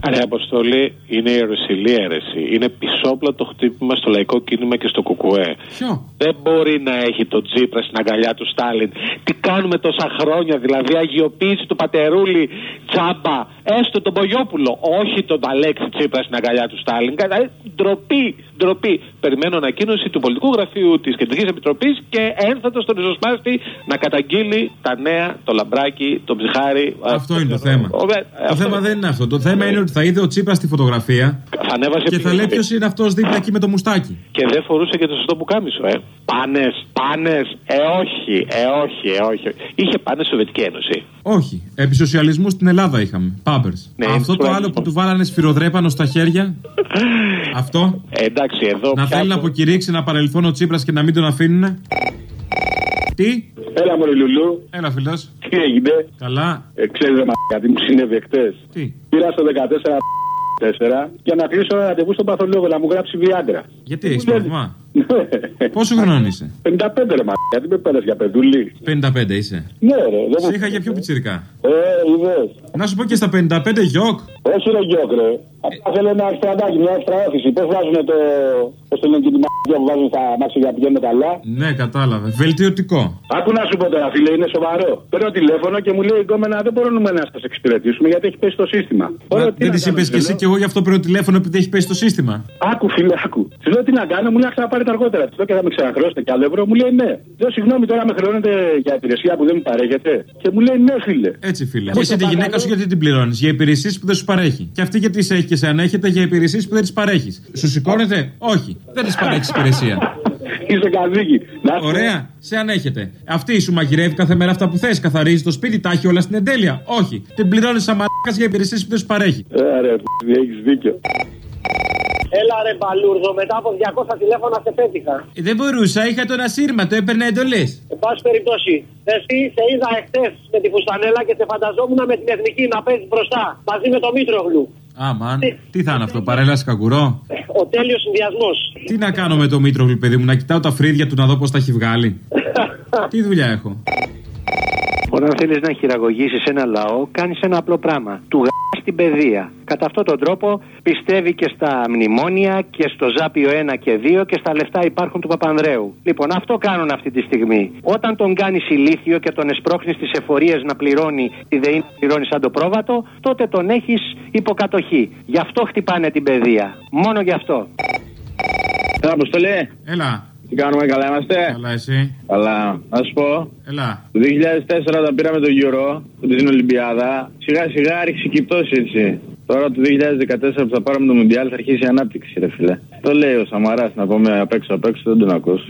Ρε Αποστολή, είναι η ερωσιλή αίρεση. Είναι πισόπλατο χτύπημα στο λαϊκό κίνημα και στο κουκουέ. Ποιο? Δεν μπορεί να έχει τον Τσίπρα στην αγκαλιά του Στάλιν. Τι κάνουμε τόσα χρόνια, δηλαδή αγιοποίηση του πατερούλη τσάμπα. Έστω τον Πογιόπουλο, όχι τον Αλέξη Τσίπρα στην αγκαλιά του Στάλιν. Ντροπή. Περιμένω ανακοίνωση του πολιτικού γραφείου της Κεντρικής Επιτροπής και ένθετο στον ριζοσπάστη να καταγγείλει τα νέα, το λαμπράκι, το ψυχάρι. Αυτό είναι το θέμα. Το θέμα δεν είναι αυτό. Το θέμα είναι ότι θα είδε ο Τσίπρας στη φωτογραφία και θα λέει ποιος είναι αυτός δίπλα εκεί με το μουστάκι. Και δεν φορούσε και το σωστό πουκάμισο, Πάνες. Όχι. Είχε πάνες στη Σοβιετική Ένωση. Όχι. Επί σοσιαλισμού στην Ελλάδα είχαμε. Πάμπερς. Ναι, αυτό το άλλο που του βάλανε σφυροδρέπανο στα χέρια. Αυτό. Εντάξει, εδώ. Να θέλει να αποκηρύξει ένα παρελθόν ο Τσίπρας και να μην τον αφήνουνε. Τι? Έλα μωρέ Λουλού. Έλα φίλος. Τι έγινε? Καλά. Ξέρεις γιατί μου συνέβη χτες. Τι? Πήρα στο 14 για να κλείσω ένα ραντεβού στον παθολόγο να μου γράψει Viagra. Γιατί έχεις πρόβλημα? Πόσο χρονών είσαι? 55 ρε γιατί με πέρας για παιδούλη. 55 είσαι? Ναι ρε. Σε είχα για πιο πιτσιρικά. Είδες. Να σου πω και στα 55 γιοκ. Όχι ρε γιοκ ρε. Απλά θέλω ένα εξτραντάκι, μια εξτραόφηση. Πώς βάζουνε το... Πώς το λένε και τη μαγιά που βάζουν στα μάξια για να πηγαίνουν καλά. Ναι, κατάλαβε. Βελτιωτικό. Άκου να σου πω τώρα, φίλε, είναι σοβαρό. Παίρνω τηλέφωνο και μου λέει η κόμενα δεν μπορούμε να σας εξυπηρετήσουμε γιατί έχει πέσει το σύστημα. Δεν τη είπε και εσύ και εγώ γι' αυτό παίρνω τηλέφωνο επειδή έχει πέσει το σύστημα. Άκου, φίλε, άκου. Τη λέω τι να κάνω, μου λέει να πάρετε αργότερα. Τη λέω και θα με ξαναχρώσετε κι άλλο ευρώ. Μου λέει ναι. Λέω συγγνώμη τώρα με χρεώνετε για υπηρεσία που δεν μου παρέχετε. Και μου λέει ναι, φίλε. Έτσι, φίλε. Και εσύ τη γυναίκα σου γιατί την πληρώνει? Για υπηρεσίες που δεν σου παρέχει. Και αυτή γιατί σε έχει και σε ανέχεται για υπηρεσίες που δεν τις παρέχει. Σου σηκώνεται? Όχι. Δεν της παρέχει υπηρεσία. Είσαι καζίκι. Ωραία, σε ανέχεται. Αυτή σου μαγειρεύει κάθε μέρα αυτά που θες. Καθαρίζει το σπίτι, τα έχει όλα στην εντέλεια. Όχι. Την πληρώνει σαν μαλάκας για υπηρεσίες που δεν σου παρέχει. Ρε, έχεις δίκιο. Έλα ρε μπαλούρδο, μετά από 200 τηλέφωνα σε πέτυχα. Δεν μπορούσα, είχα το ένα σύρμα, το έπαιρνα εντολές. Εν πάση περιπτώσει, εσύ σε είδα εχθές με τη φουστανέλα και σε φανταζόμουν με την εθνική να παίζεις μπροστά μαζί με το Μήτρογλου. Αμάν, τι θα είναι αυτό, παρέλαση καγκουρό? Ο τέλειος συνδυασμός. Τι να κάνω με το Μήτρογλου, παιδί μου, να κοιτάω τα φρύδια του να δω πώς τα έχει βγάλει. Τι δουλειά έχω? Όταν θέλεις να χειραγωγήσεις ένα λαό, κάνεις ένα απλό πράγμα. Του γα στην παιδεία. Κατά αυτόν τον τρόπο πιστεύει και στα μνημόνια και στο Ζάπιο 1 και 2 και στα λεφτά υπάρχουν του Παπανδρέου. Λοιπόν, αυτό κάνουν αυτή τη στιγμή. Όταν τον κάνεις ηλίθιο και τον εσπρώχνεις στις εφορίες να πληρώνει τη ΔΕΗ, να πληρώνει σαν το πρόβατο, τότε τον έχεις υποκατοχή. Γι' αυτό χτυπάνε την παιδεία. Μόνο γι' αυτό. Αποστολή. Έλα. Τι κάνουμε, καλά είμαστε? Καλά, εσύ? Καλά. Να σου πω. Έλα. Το 2004 όταν πήραμε το Euro, την Ολυμπιάδα, σιγά σιγά άρχισε και η πτώση έτσι. Τώρα το 2014 που θα πάρουμε το Μουντιάλ θα αρχίσει η ανάπτυξη, ρε φίλε. Το λέει ο Σαμαράς, να πούμε απ' έξω, δεν τον ακούς.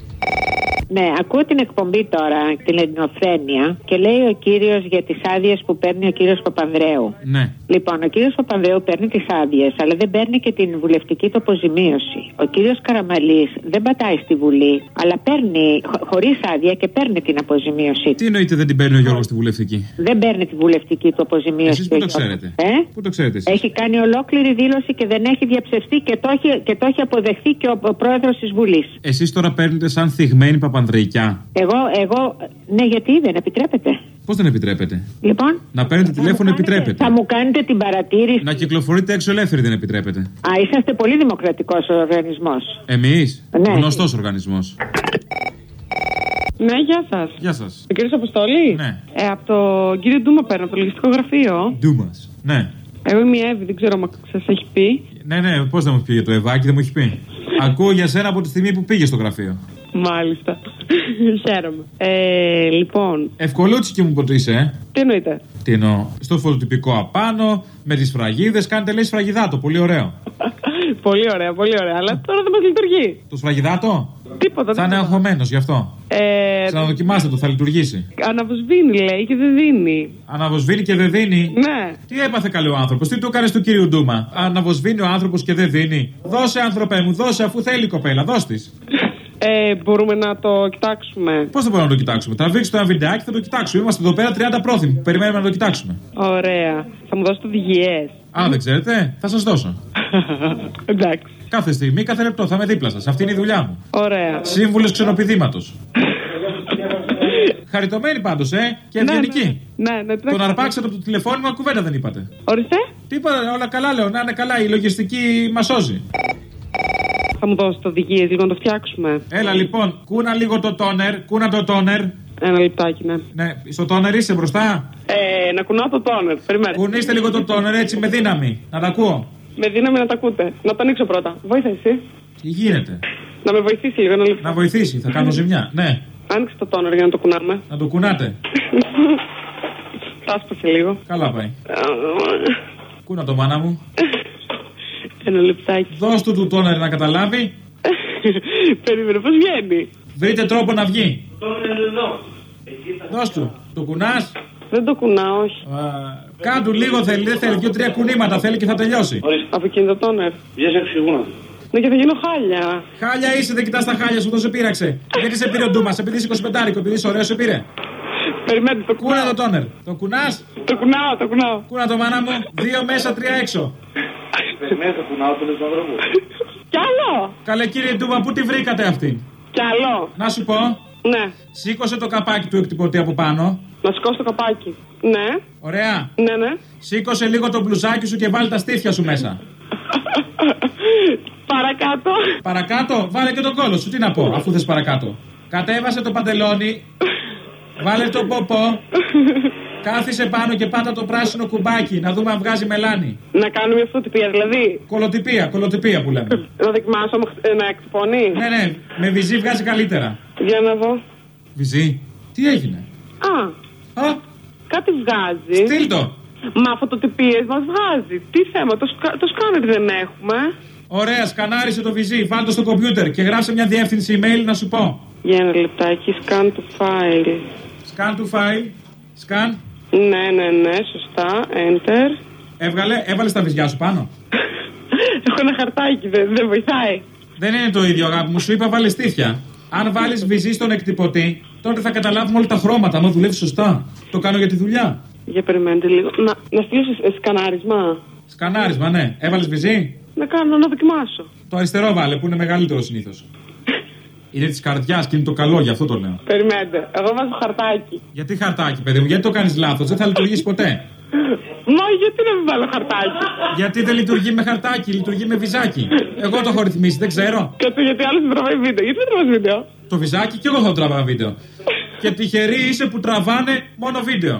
Ναι, ακούω την εκπομπή τώρα, την Ελληνοφρένεια, και λέει ο κύριος για τις άδειες που παίρνει ο κύριος Παπανδρέου. Ναι. Λοιπόν, ο κύριος Παπανδρέου παίρνει τις άδειες, αλλά δεν παίρνει και την βουλευτική του αποζημίωση. Ο κύριος Καραμανλής δεν πατάει στη Βουλή, αλλά παίρνει χωρίς άδεια και παίρνει την αποζημίωση. Τι εννοείται δεν την παίρνει ο Γιώργος στη βουλευτική? Δεν παίρνει τη βουλευτική του αποζημίωση. Εσείς πού το ξέρετε? Πού το ξέρετε εσείς? Έχει κάνει ολόκληρη δήλωση και δεν έχει διαψευστεί και το έχει αποδεχθεί και ο πρόεδρος της Βουλής. Εσείς τώρα παίρνετε σαν θυγμένη Παπανδρεϊκιά. Εγώ, ναι, γιατί δεν επιτρέπεται. Πώς δεν επιτρέπεται? Λοιπόν, να παίρνετε τηλέφωνο επιτρέπεται. Θα μου κάνετε την παρατήρηση. Να κυκλοφορείτε έξω ελεύθεροι δεν επιτρέπεται. Α, είσαστε πολύ δημοκρατικός οργανισμός. Εμείς? Ναι. Γνωστός οργανισμός. Ναι, γεια σας. Γεια σας. Ο κύριος Αποστόλη? Ναι. Από τον κύριο Ντούμα παίρνω, από το λογιστικό γραφείο. Ντούμας. Ναι. Εγώ είμαι η Εύη, δεν ξέρω αν σας έχει πει. Ναι, πώς δεν μου πει για το Ευάκι, δεν μου έχει πει. Ακούω για σένα από τη στιγμή που πήγε στο γραφείο. Μάλιστα. Χαίρομαι. Λοιπόν. Ευκολούτσικη μου ποτέ είσαι, Τι εννοείτε? Τι εννοώ? Στο φωτοτυπικό απάνω, με τις φραγίδες, κάνετε λέει σφραγιδάτο. Πολύ ωραίο. Πολύ ωραία, πολύ ωραία. Αλλά τώρα δεν μας λειτουργεί. Το σφραγιδάτο? Τίποτα. Θα είναι αγχωμένος γι' αυτό. Ξαναδοκιμάστε το, θα λειτουργήσει. Αναβοσβήνει λέει και δεν δίνει. Αναβοσβήνει και δεν δίνει. Ναι. Τι έπαθε καλή ο άνθρωπος, τι του έκανε του κύριου Ντούμα? Αναβοσβήνει ο άνθρωπος και δεν δίνει. Δώσε, άνθρωπε μου, δώσε, αφού θέλει η κοπέλα, δώσ' της. Μπορούμε να το κοιτάξουμε. Πώς θα μπορούμε να το κοιτάξουμε? Τραβήξτε το ένα βιντεάκι, θα το κοιτάξουμε. Είμαστε εδώ πέρα 30 πρόθυμοι. Περιμένουμε να το κοιτάξουμε. Ωραία. Θα μου δώσετε οδηγίες? Α, δεν ξέρετε, θα σας δώσω. Εντάξει. Κάθε στιγμή, κάθε λεπτό θα είμαι δίπλα σας. Αυτή είναι η δουλειά μου. Ωραία. Σύμβουλος ξενοπηδήματος. Χαριτωμένη πάντως, και ευγενική. Ναι. Τον αρπάξατε από το τηλεφώνημα, κουβέντα δεν είπατε. Ορίστε. Τίποτα, όλα καλά λέω. Να είναι καλά, η λογιστική μας σώζει. Θα μου δώσετε οδηγίες λίγο να το φτιάξουμε. Έλα λοιπόν, κούνα λίγο το τόνερ. Κούνα το τόνερ. Ένα λεπτάκι, ναι. Ναι, στο τόνερ είσαι μπροστά. Να κουνάω το τόνερ. Περιμένετε. Κουνήστε λίγο το τόνερ έτσι με δύναμη. Να τα ακούω. Με δύναμη να τα ακούτε. Να το ανοίξω πρώτα. Βοήθα εσύ. Τι γίνεται. Να με βοηθήσει λίγο ένα λεπτό. Να βοηθήσει, θα κάνω ζημιά. Ναι. Άνοιξε το τόνερ για να το κουνάμε. Να το κουνάτε. Τάσπασε λίγο. Καλά πάει. Κούνα το μάνα μου. Ένα λεπτάκι. Δώσ' του τόνερ να καταλάβει. Περίμενε, πώς βγαίνει. Βρείτε τρόπο να βγει. Δώσ' του. Το κουνάς. Δεν το κουνάω, όχι. Κάντου λίγο θέλει, δεν θέλει. 2-3 κουνήματα θέλει και θα τελειώσει. Από εκείνο το τόνερ. Ναι, και θα γίνω χάλια. Χάλια είσαι, δεν κοιτάς τα χάλια σου, το σε πείραξε. Γιατί σε πήρε ο Ντούμας, επειδή είσαι 25, επειδή είσαι ωραίο, σε πήρε. Περιμένετε, το Κούνα το τόνερ. Το κουνάς. Το κουνάω. Κούνα το μάνα μου. 2 μέσα, 3 έξω. Περιμένετε, το κουνάω τον άνθρωπο. Κι άλλο. Καλέ κύριε Ντούμα, πού τη βρήκατε αυτή. Κι άλλο. Να σου πω. Ναι. Σήκωσε το καπάκι του εκτυπωτή από πάνω. Να σηκώσω το καπάκι. Ναι. Ωραία. Ναι. Σήκωσε λίγο το μπλουζάκι σου και βάλει τα στήθια σου μέσα. Παρακάτω. Παρακάτω, βάλε και το κόλο σου. Τι να πω, αφού θες παρακάτω. Κατέβασε το παντελόνι. Βάλε το ποπό. Κάθισε πάνω και πάτα το πράσινο κουμπάκι. Να δούμε αν βγάζει μελάνι. Να κάνουμε αυτοτυπία δηλαδή. Κολοτυπία που λέμε. Να δοκιμάσω να εκτυπώνει. Ναι, με βυζί βγάζει καλύτερα. Για να δω. Βυζί, τι έγινε. Α, κάτι βγάζει. στείλ το. Μα φωτοτυπίες μας βγάζει. Τι θέμα, το σκάνερ δεν έχουμε. Ωραία, σκανάρισε το βυζί. Βάλ το στο κομπιούτερ και γράψε μια διεύθυνση email να σου πω. Για ένα λεπτάκι, scan to file. Scan to file. Scan. Ναι, σωστά. Enter. Έβαλες τα βυζιά σου πάνω. Έχω ένα χαρτάκι, δεν βοηθάει. Δεν είναι το ίδιο, αγάπη μου. Σου είπα βάλε στήθια. Αν βάλεις βυζί στον εκτυπωτή, τότε θα καταλάβουμε όλα τα χρώματα. Άμα δουλεύει σωστά. Το κάνω για τη δουλειά. Για περιμένετε λίγο. Να στείλω σκανάρισμα. Σκανάρισμα, ναι. Έβαλες βυζί. Να δοκιμάσω. Το αριστερό βάλε που είναι μεγαλύτερο συνήθως. Είναι της καρδιάς και είναι το καλό, γι' αυτό το λέω. Περιμένετε. Εγώ βάζω χαρτάκι. Γιατί χαρτάκι, παιδί μου, γιατί το κάνεις λάθος, δεν θα λειτουργήσει ποτέ. Μα γιατί να μην βάλω χαρτάκι. Γιατί δεν λειτουργεί με χαρτάκι, λειτουργεί με βυζάκι. Εγώ το έχω ρυθμίσει, δεν ξέρω. Γιατί άλλο δεν τραβάει βίντεο. Γιατί δεν τραβάς βίντεο. Το βυζάκι και εγώ θα το τραβάω βίντεο. Και τυχεροί είσαι που τραβάνε μόνο βίντεο.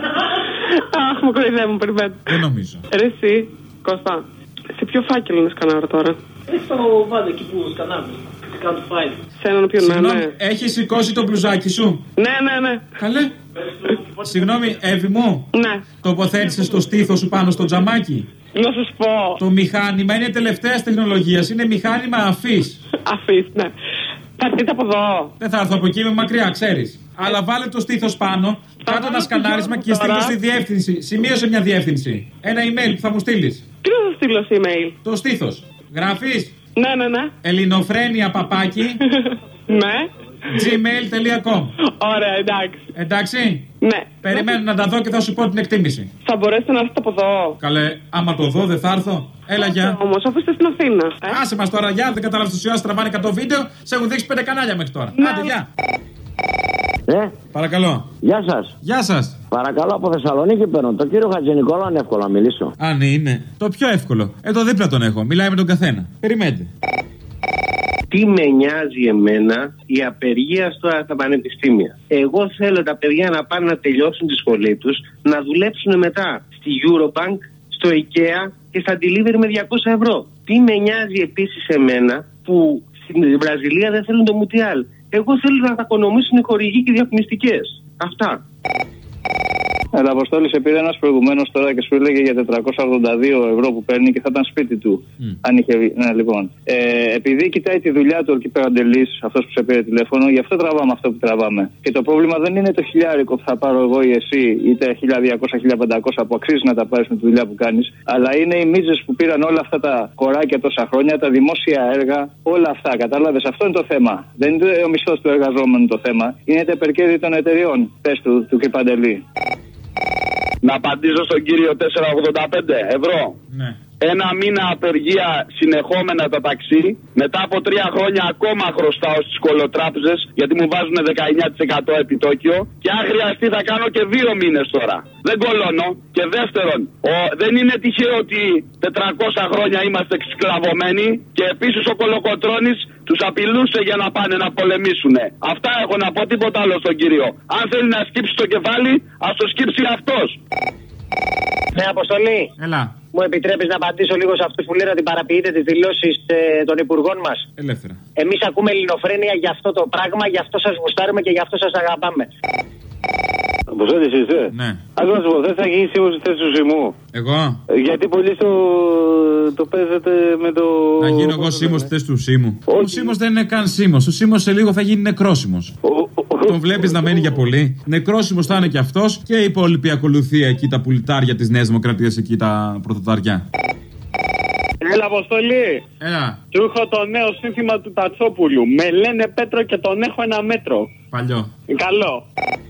Αχ, μου κοροϊδεύουν, περιμένετε. Δεν νομίζω. Ρε εσύ, Κώστα, σε ποιο φάκελο είναι σκανάρω τώρα. Στο βάλε εκεί που σκανάρω. Κάτω φάει. Σε έναν οποίο να είναι. Έχει σηκώσει το μπλουζάκι σου. Ναι. Καλέ. Συγγνώμη, Εύη μου. Ναι. Τοποθέτησε το στήθο σου πάνω στο τζαμάκι. Να σας πω. Το μηχάνημα είναι τελευταίας τεχνολογίας. Είναι μηχάνημα αφής. Αφής, ναι. Θα έρθετε από εδώ. Δεν θα έρθω από εκεί, είμαι μακριά, ξέρεις. Αλλά βάλε το στήθος πάνω, κάτω ένα σκανάρισμα και στείλω στη διεύθυνση. Σημείωσε μια διεύθυνση. Ένα email που θα μου στείλεις. Τι να σας στείλω σε email. Το στήθος. Γράφεις. Ναι. Ελληνοφρένια παπάκι. Ναι. gmail.com. Ωραία, εντάξει. Εντάξει. Ναι. Περιμένω να τα δω και θα σου πω την εκτίμηση. Θα μπορέσετε να έρθετε από εδώ. Καλέ, άμα το δω δεν θα έρθω. Έλα, γεια. Όμως, αφού είστε στην Αθήνα. Άσε μας τώρα, γεια. Δεν καταλάβεις τόση ώρα τραβάνε 100 βίντεο. Σε έχουν δείξει 5 κανάλια μέχρι τώρα. Ναι. Άντε, γεια. Παρακαλώ. Γεια σας. Γεια σας. Παρακαλώ, από Θεσσαλονίκη παίρνω. Το κύριο Χατζηνικόλα είναι εύκολο να μιλήσω. Αν είναι. Το πιο εύκολο. Εδώ δίπλα τον έχω. Μιλάει με τον καθένα. Περιμένετε. Τι με νοιάζει εμένα η απεργία στα πανεπιστήμια. Εγώ θέλω τα παιδιά να πάνε να τελειώσουν τη σχολή τους, να δουλέψουν μετά στη Eurobank, στο IKEA και στα delivery με 200 ευρώ. Τι με νοιάζει επίσης εμένα που στην Βραζιλία δεν θέλουν το Μουτιάλ. Εγώ θέλω να τα οικονομήσουν οι χορηγοί και οι διαφημιστικές. Αυτά. Έλα, Αποστόλη, σε πήρε ένας προηγουμένος τώρα και σου έλεγε για 482 ευρώ που παίρνει και θα ήταν σπίτι του. Αν είχε. Ναι, λοιπόν. Επειδή κοιτάει τη δουλειά του εκεί πέρα ο Ντελής, αυτός που σε πήρε τηλέφωνο, γι' αυτό τραβάμε αυτό που τραβάμε. Και το πρόβλημα δεν είναι το χιλιάρικο που θα πάρω εγώ ή εσύ, είτε 1200-1500 που αξίζει να τα πάρεις με τη δουλειά που κάνεις, αλλά είναι οι μίζες που πήραν όλα αυτά τα κοράκια τόσα χρόνια, τα δημόσια έργα, όλα αυτά. Κατάλαβες, αυτό είναι το θέμα. Δεν είναι ο μισθός του εργαζόμενου το θέμα, είναι τα υπερκέρδη των εταιριών. Πες του κ. Παντελή. Να απαντήσω στον κύριο 485 ευρώ. Ναι. ένα μήνα απεργία συνεχόμενα τα ταξί. Μετά από 3 χρόνια ακόμα χρωστάω στις κολοτράπεζες, γιατί μου βάζουν 19% επιτόκιο. Και αν χρειαστεί θα κάνω και 2 μήνες τώρα. Δεν κολώνω. Και δεύτερον, δεν είναι τυχαίο ότι 400 χρόνια είμαστε σκλαβωμένοι. Και επίσης ο Κολοκοτρώνης τους απειλούσε για να πάνε να πολεμήσουνε. Αυτά έχω να πω, τίποτα άλλο στον κύριο. Αν θέλει να σκύψει το κεφάλι, ας το σκύψει αυτός. Ναι, Αποστολή. Έλα. Μου επιτρέπεις να απαντήσω λίγο σε αυτούς που λένε ότι παραποιείτε τις δηλώσεις των υπουργών μας? Ελεύθερα. Εμείς ακούμε ελληνοφρένεια για αυτό το πράγμα, γι' αυτό σας γουστάρουμε και γι' αυτό σας αγαπάμε. Αποστόλης είσαι? Ναι. Ας να σου πω, θες να γίνεις σύμβος στη θέση του Σιμού? Εγώ? Γιατί πολλοί το παίζετε με το... Να γίνω εγώ σύμβος στη θέση του Σίμου. Ο Σίμος δεν είναι καν Σίμος. Ο Σίμος σε λίγο θα γίνει νεκρόσιμος. Τον βλέπεις να μένει για πολύ. Νεκρόσιμος θα είναι και αυτός και η υπόλοιπη ακολουθία εκεί, τα πουλιτάρια της Νέας Δημοκρατίας, εκεί τα πρωτοταριά. Έλα, Αποστολή. Έλα. Του έχω το νέο σύνθημα του Τατσόπουλου. Με λένε Πέτρο και τον έχω 1 μέτρο. Παλιό. Καλό.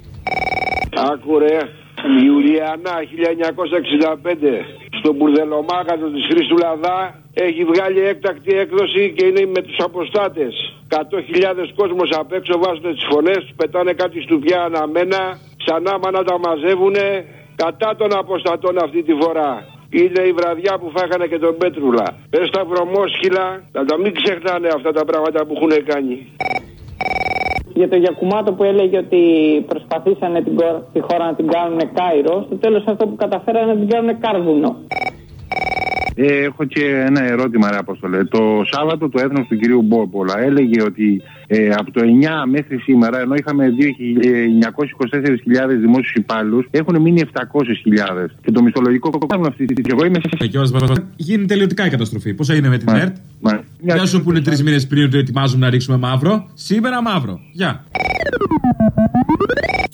Άκουρε, Ιουλιανά 1965 στο μπουρδελομάγαζο της Χρήστου Λαδά έχει βγάλει έκτακτη έκδοση και είναι με τους αποστάτες. 100.000 κόσμος απ' έξω βάζουν τις φωνές, πετάνε κάτι στουβιά αναμένα, ξανά να τα μαζεύουνε κατά των αποστατών αυτή τη φορά. Είναι η βραδιά που φάγανε και τον Πέτρουλα. Πες τα βρωμόσχυλα να τα μην ξεχνάνε αυτά τα πράγματα που έχουν κάνει. Για το Γιακουμάτο που έλεγε ότι προσπαθήσανε τη χώρα να την κάνουν Κάιρο, στο τέλος αυτό που καταφέρανε να την κάνουν Κάρβουνο. Έχω και ένα ερώτημα, ρε Απόστολε. Το Σάββατο το έθνος του κυρίου Μπόπολα έλεγε ότι από το 9 μέχρι σήμερα, ενώ είχαμε 924.000 δημόσιους υπάλληλους, έχουν μείνει 700.000. Και το μισθολογικό κάνουν αυτή τη στιγμή. Εγώ είμαι σε. Γίνει τελειωτικά η καταστροφή. Πώς έγινε με την ΕΡΤ? Γεια σου που είναι 3 μήνες πριν ότι ετοιμάζουμε να ρίξουμε μαύρο. Σήμερα μαύρο. Γεια.